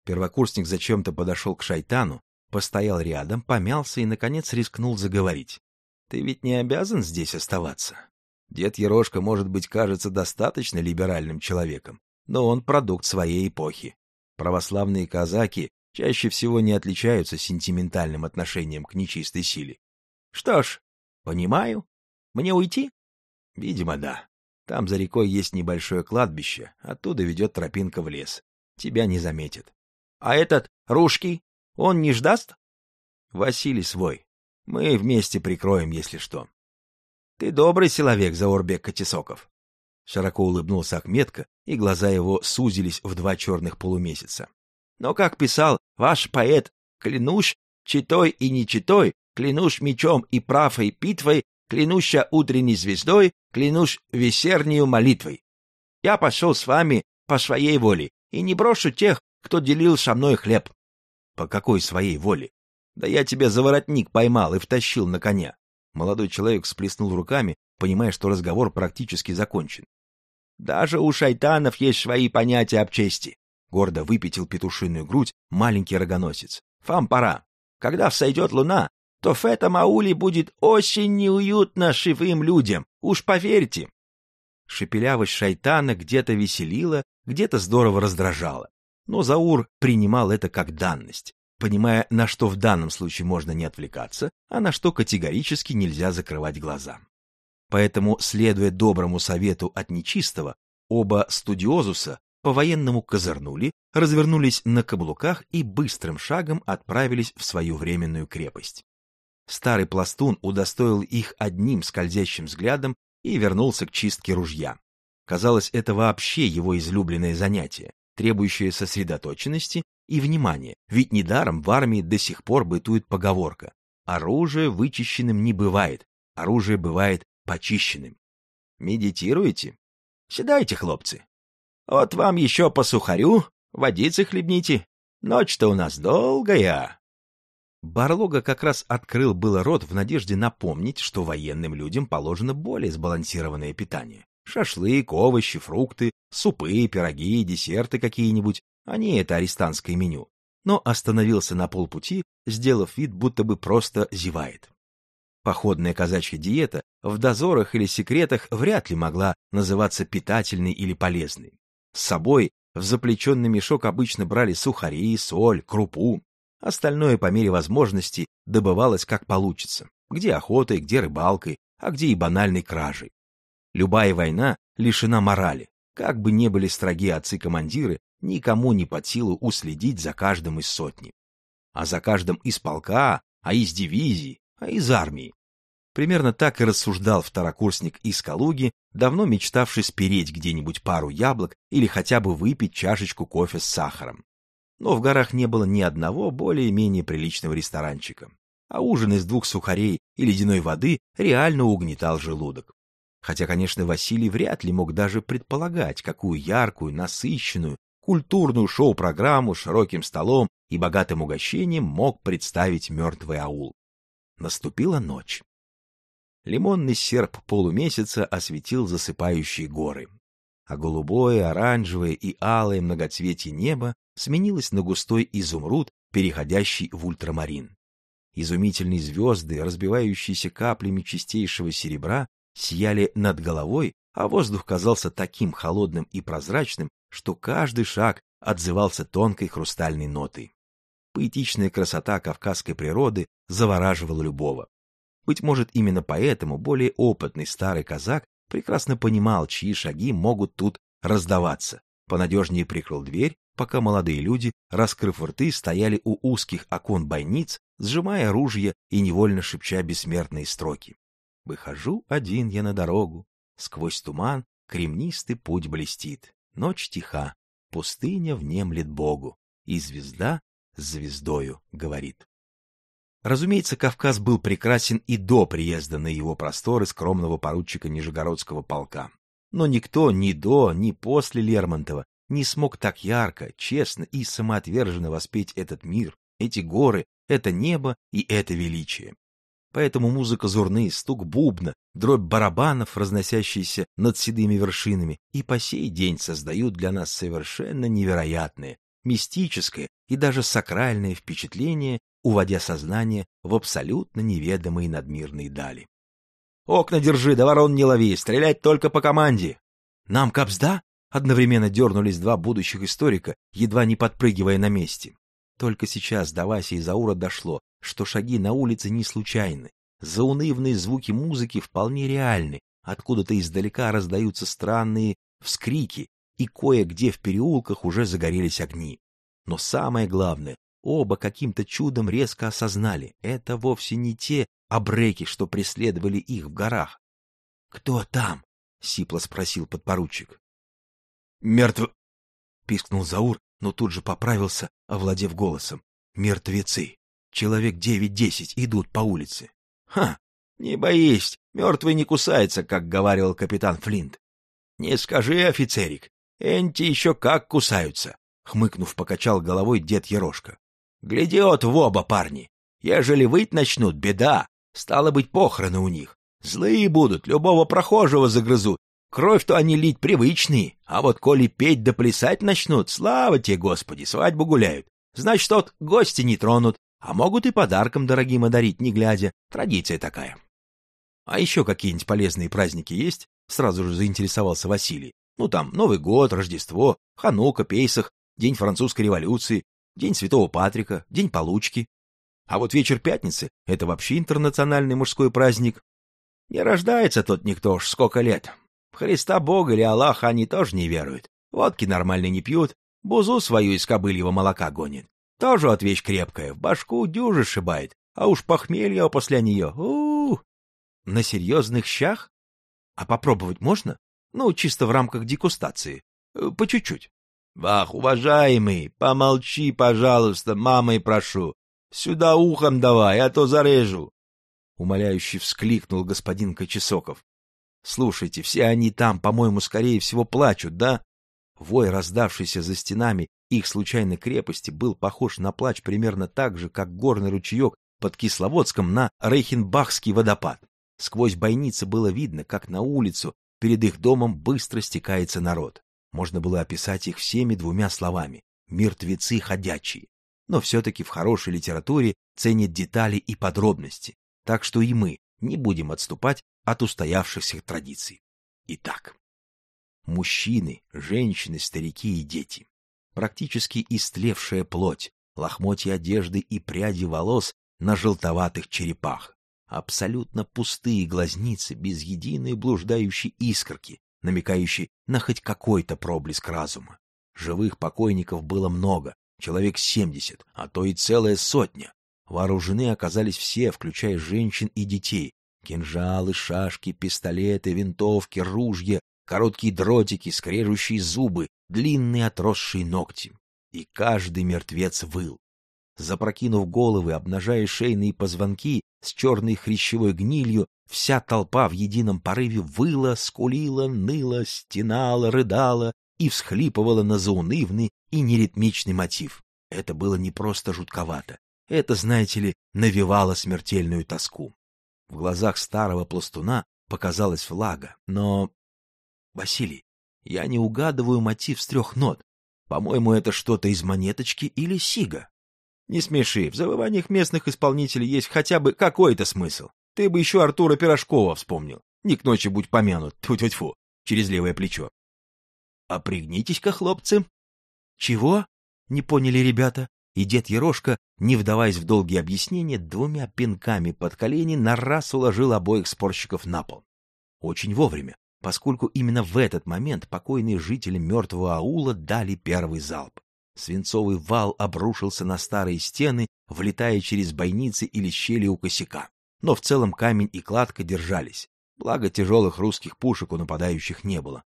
Первокурсник зачем-то подошел к Шайтану, постоял рядом, помялся и, наконец, рискнул заговорить. «Ты ведь не обязан здесь оставаться. Дед Ерошка, может быть, кажется достаточно либеральным человеком, но он продукт своей эпохи. Православные казаки чаще всего не отличаются сентиментальным отношением к нечистой силе. Что ж, понимаю. Мне уйти? Видимо, да. Там за рекой есть небольшое кладбище, оттуда ведет тропинка в лес. Тебя не заметят. А этот Ружский, он не ждаст? Василий свой. Мы вместе прикроем, если что. Ты добрый человек, Заурбек Катисоков. Широко улыбнулся Ахметка, и глаза его сузились в 2 черных полумесяца. Но, как писал ваш поэт, клянусь читой и не читой, клянусь мечом и правой питвой, клянусь утренней звездой, клянусь вечернею молитвой. Я пошел с вами по своей воле и не брошу тех, кто делил со мной хлеб. По какой своей воле? Да я тебя за воротник поймал и втащил на коня. Молодой человек всплеснул руками, понимая, что разговор практически закончен. Даже у шайтанов есть свои понятия об чести. Гордо выпятил петушиную грудь маленький рогоносец. Вам пора. Когда взойдет луна, то в этом ауле будет очень неуютно живым людям. Уж поверьте. Шепелявость шайтана где-то веселила, где-то здорово раздражала. Но Заур принимал это как данность, понимая, на что в данном случае можно не отвлекаться, а на что категорически нельзя закрывать глаза. Поэтому, следуя доброму совету от нечистого, оба студиозуса по-военному козырнули, развернулись на каблуках и быстрым шагом отправились в свою временную крепость. Старый пластун удостоил их одним скользящим взглядом и вернулся к чистке ружья. Казалось, это вообще его излюбленное занятие, требующее сосредоточенности и внимания, ведь недаром в армии до сих пор бытует поговорка: оружие вычищенным не бывает, оружие бывает почищенным. Медитируете? Седайте, хлопцы. Вот вам еще по сухарю, водицы хлебните. Ночь-то у нас долгая. Барлога как раз открыл было рот в надежде напомнить, что военным людям положено более сбалансированное питание. Шашлык, овощи, фрукты, супы, пироги, десерты какие-нибудь, а не это арестантское меню. Но остановился на полпути, сделав вид, будто бы просто зевает. Походная казачья диета в дозорах или секретах вряд ли могла называться питательной или полезной. С собой в заплеченный мешок обычно брали сухари, соль, крупу. Остальное по мере возможности добывалось как получится. Где охотой, где рыбалкой, а где и банальной кражей. Любая война лишена морали. Как бы ни были строги отцы-командиры, никому не под силу уследить за каждым из сотни. А за каждым из полка, а из дивизии, а из армии. Примерно так и рассуждал второкурсник из Калуги, давно мечтавший спереть где-нибудь пару яблок или хотя бы выпить чашечку кофе с сахаром. Но в горах не было ни одного более-менее приличного ресторанчика, а ужин из 2 сухарей и ледяной воды реально угнетал желудок. Хотя, конечно, Василий вряд ли мог даже предполагать, какую яркую, насыщенную, культурную шоу-программу с широким столом и богатым угощением мог представить мертвый аул. Наступила ночь. Лимонный серп полумесяца осветил засыпающие горы, а голубое, оранжевое и алое многоцветие неба сменилось на густой изумруд, переходящий в ультрамарин. Изумительные звезды, разбивающиеся каплями чистейшего серебра, сияли над головой, а воздух казался таким холодным и прозрачным, что каждый шаг отзывался тонкой хрустальной нотой. Поэтичная красота кавказской природы завораживала любого. Быть может, именно поэтому более опытный старый казак прекрасно понимал, чьи шаги могут тут раздаваться. Понадежнее прикрыл дверь, пока молодые люди, раскрыв рты, стояли у узких окон бойниц, сжимая ружья и невольно шепча бессмертные строки. «Выхожу один я на дорогу, сквозь туман кремнистый путь блестит. Ночь тиха, пустыня внемлет Богу, и звезда с звездою говорит». Разумеется, Кавказ был прекрасен и до приезда на его просторы скромного поручика Нижегородского полка. Но никто ни до, ни после Лермонтова не смог так ярко, честно и самоотверженно воспеть этот мир, эти горы, это небо и это величие. Поэтому музыка Зурны, стук бубна, дробь барабанов, разносящиеся над седыми вершинами, и по сей день создают для нас совершенно невероятное, мистическое и даже сакральное впечатление, уводя сознание в абсолютно неведомые надмирные дали. «Окна держи, да ворон не лови, стрелять только по команде!» «Нам кабзда?» — одновременно дернулись два будущих историка, едва не подпрыгивая на месте. Только сейчас до Васи и Заура дошло, что шаги на улице не случайны. Заунывные звуки музыки вполне реальны, откуда-то издалека раздаются странные вскрики, и кое-где в переулках уже загорелись огни. Но самое главное, оба каким-то чудом резко осознали, это вовсе не те абреки, что преследовали их в горах. — Кто там? — сипло спросил подпоручик. — Мертв... — пискнул Заур, но тут же поправился, овладев голосом. — Мертвецы. Человек 9-10 идут по улице. — Ха! Не боись, мертвый не кусается, как говаривал капитан Флинт. — Не скажи, офицерик, энти еще как кусаются, — хмыкнув, покачал головой дед Ерошка. — Гляди от в оба, парни. Ежели выть начнут, беда. Стало быть, похороны у них. Злые будут, любого прохожего загрызут. Кровь-то они лить привычные, а вот коли петь да плясать начнут, слава тебе, Господи, свадьбу гуляют. Значит, тот гости не тронут, а могут и подарком дорогим одарить, не глядя. Традиция такая. — А еще какие-нибудь полезные праздники есть? — сразу же заинтересовался Василий. — Ну там, Новый год, Рождество, Ханука, Пейсах, День французской революции, День Святого Патрика, День Получки. А вот вечер пятницы — это вообще интернациональный мужской праздник. Не рождается тут никто уж сколько лет. В Христа Бога или Аллаха они тоже не веруют. Водки нормально не пьют, бузу свою из кобыльего молока гонят. Тоже от вещь крепкая, в башку дюжи сшибает, а уж похмелье после нее. На серьезных щах? А попробовать можно? Ну, чисто в рамках дегустации. По чуть-чуть. Вах, уважаемый, помолчи, пожалуйста, мамой прошу. Сюда ухом давай, а то зарежу. Умоляюще вскликнул господин Кочесоков. Слушайте, все они там, по-моему, скорее всего, плачут, да? Вой, раздавшийся за стенами их случайной крепости, был похож на плач примерно так же, как горный ручеек под Кисловодском на Рейхенбахский водопад. Сквозь бойницы было видно, как на улицу перед их домом быстро стекается народ. Можно было описать их всеми двумя словами — мертвецы ходячие. Но все-таки в хорошей литературе ценят детали и подробности, так что и мы не будем отступать от устоявшихся традиций. Итак, мужчины, женщины, старики и дети. Практически истлевшая плоть, лохмотья одежды и пряди волос на желтоватых черепах. Абсолютно пустые глазницы без единой блуждающей искорки, намекающей на хоть какой-то проблеск разума. Живых покойников было много, человек 70, а то и целая сотня. Вооружены оказались все, включая женщин и детей. Кинжалы, шашки, пистолеты, винтовки, ружья, короткие дротики, скрежущие зубы, длинные отросшие ногти. И каждый мертвец выл. Запрокинув головы, обнажая шейные позвонки с черной хрящевой гнилью, вся толпа в едином порыве выла, скулила, ныла, стенала, рыдала и всхлипывала на заунывный и неритмичный мотив. Это было не просто жутковато. Это, знаете ли, навевало смертельную тоску. В глазах старого пластуна показалась влага, но... Василий, я не угадываю мотив с 3 нот. По-моему, это что-то из Монеточки или Сига. Не смеши, в завываниях местных исполнителей есть хотя бы какой-то смысл. Ты бы еще Артура Пирожкова вспомнил. Не к ночи будь помянут, тьфу-тьфу-тьфу, через левое плечо. А пригнитесь-ка, хлопцы. Чего? Не поняли ребята. И дед Ерошка, не вдаваясь в долгие объяснения, 2 пинками под колени на раз уложил обоих спорщиков на пол. Очень вовремя, поскольку именно в этот момент покойные жители мертвого аула дали первый залп. Свинцовый вал обрушился на старые стены, влетая через бойницы или щели у косяка. Но в целом камень и кладка держались. Благо тяжелых русских пушек у нападающих не было.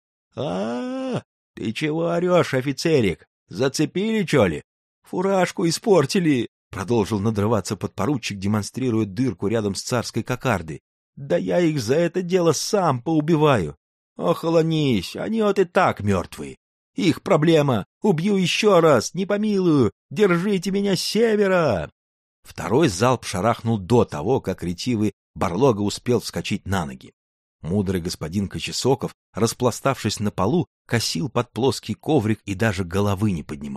Ты чего орешь, офицерик? Зацепили, чё ли? Фуражку испортили! Продолжил надрываться подпоручик, демонстрируя дырку рядом с царской кокардой. Да я их за это дело сам поубиваю. Охолонись, они вот и так мертвые. Их проблема. Убью еще раз, не помилую. Держите меня с севера. Второй залп шарахнул до того, как ретивый Барлога успел вскочить на ноги. Мудрый господин Кочесоков, распластавшись на полу, косил под плоский коврик и даже головы не поднимал.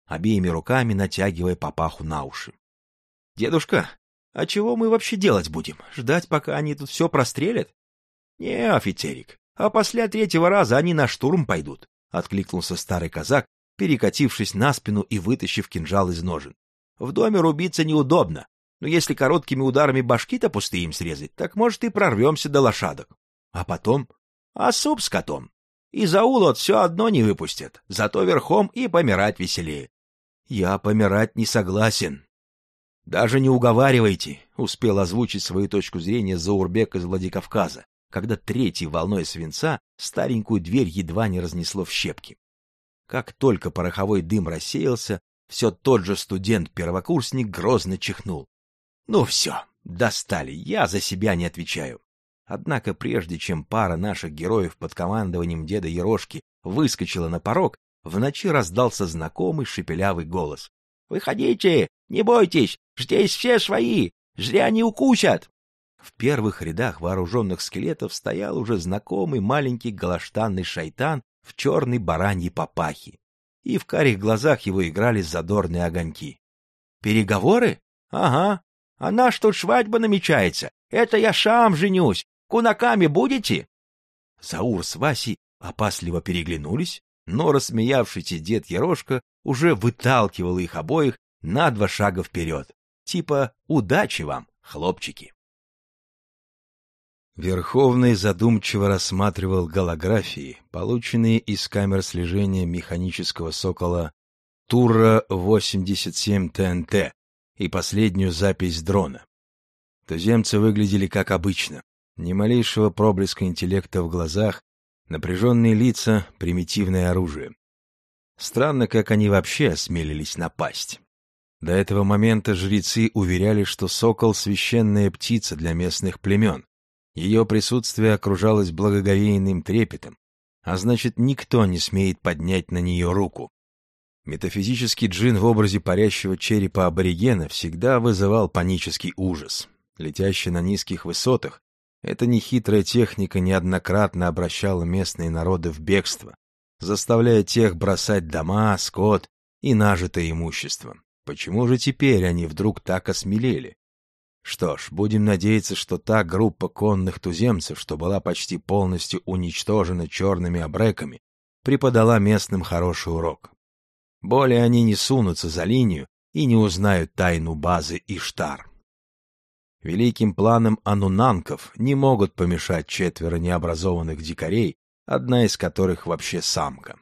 обеими руками натягивая папаху на уши. — Дедушка, а чего мы вообще делать будем? Ждать, пока они тут все прострелят? — Не, офицерик, а после 3-го раза они на штурм пойдут, — откликнулся старый казак, перекатившись на спину и вытащив кинжал из ножен. — В доме рубиться неудобно, но если короткими ударами башки-то пустые им срезать, так, может, и прорвемся до лошадок. А потом? А суп с котом. Из аула все одно не выпустят, зато верхом и помирать веселее. Я помирать не согласен. Даже не уговаривайте, успел озвучить свою точку зрения Заурбек из Владикавказа, когда 3-й волной свинца старенькую дверь едва не разнесло в щепки. Как только пороховой дым рассеялся, все тот же студент-первокурсник грозно чихнул. Ну все, достали, я за себя не отвечаю. Однако прежде чем пара наших героев под командованием деда Ерошки выскочила на порог, в ночи раздался знакомый шепелявый голос. — Выходите, не бойтесь, здесь все свои, зря не укусят. В первых рядах вооруженных скелетов стоял уже знакомый маленький галаштанный шайтан в черной бараньей папахе, и в карих глазах его играли задорные огоньки. — Переговоры? Ага. А наш тут свадьба намечается. Это я сам женюсь. Кунаками будете? Заур с Васей опасливо переглянулись, но рассмеявшийся дед Ерошка уже выталкивал их обоих на 2 шага вперед. Типа «Удачи вам, хлопчики!». Верховный задумчиво рассматривал голографии, полученные из камер слежения механического сокола Тура-87 ТНТ и последнюю запись дрона. Туземцы выглядели как обычно. Ни малейшего проблеска интеллекта в глазах, напряженные лица, примитивное оружие. Странно, как они вообще осмелились напасть. До этого момента жрецы уверяли, что сокол — священная птица для местных племен. Ее присутствие окружалось благоговейным трепетом, а значит, никто не смеет поднять на нее руку. Метафизический джин в образе парящего черепа аборигена всегда вызывал панический ужас. Летящий на низких высотах, эта нехитрая техника неоднократно обращала местные народы в бегство, заставляя тех бросать дома, скот и нажитое имущество. Почему же теперь они вдруг так осмелели? Что ж, будем надеяться, что та группа конных туземцев, что была почти полностью уничтожена черными абреками, преподала местным хороший урок. Более они не сунутся за линию и не узнают тайну базы Иштар. Великим планам анунанков не могут помешать 4 необразованных дикарей, одна из которых вообще самка.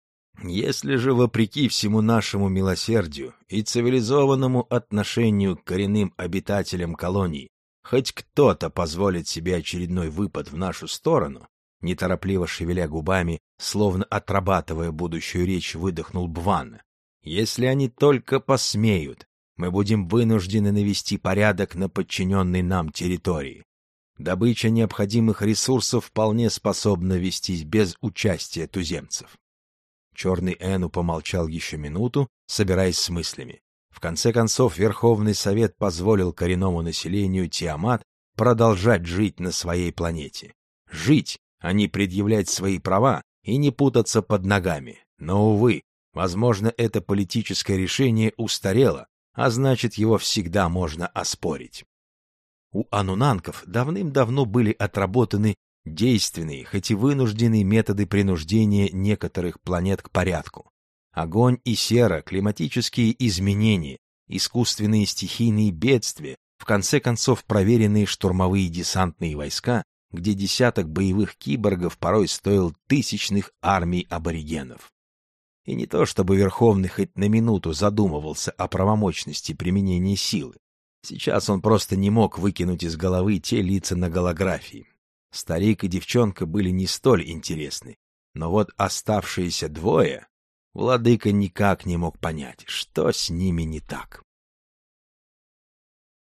Если же, вопреки всему нашему милосердию и цивилизованному отношению к коренным обитателям колоний, хоть кто-то позволит себе очередной выпад в нашу сторону, неторопливо шевеля губами, словно отрабатывая будущую речь, выдохнул Бван. Если они только посмеют, мы будем вынуждены навести порядок на подчиненной нам территории. Добыча необходимых ресурсов вполне способна вестись без участия туземцев. Черный Эну помолчал еще минуту, собираясь с мыслями. В конце концов, Верховный Совет позволил коренному населению Тиамат продолжать жить на своей планете. Жить, а не предъявлять свои права и не путаться под ногами. Но, увы, возможно, это политическое решение устарело, а значит, его всегда можно оспорить. У анунанков давным-давно были отработаны действенные, хоть и вынужденные методы принуждения некоторых планет к порядку. Огонь и сера, климатические изменения, искусственные стихийные бедствия, в конце концов проверенные штурмовые десантные войска, где десяток боевых киборгов порой стоил тысячных армий аборигенов. И не то чтобы Верховный хоть на минуту задумывался о правомочности применения силы. Сейчас он просто не мог выкинуть из головы те лица на голографии. Старик и девчонка были не столь интересны, но вот оставшиеся двое владыка никак не мог понять, что с ними не так.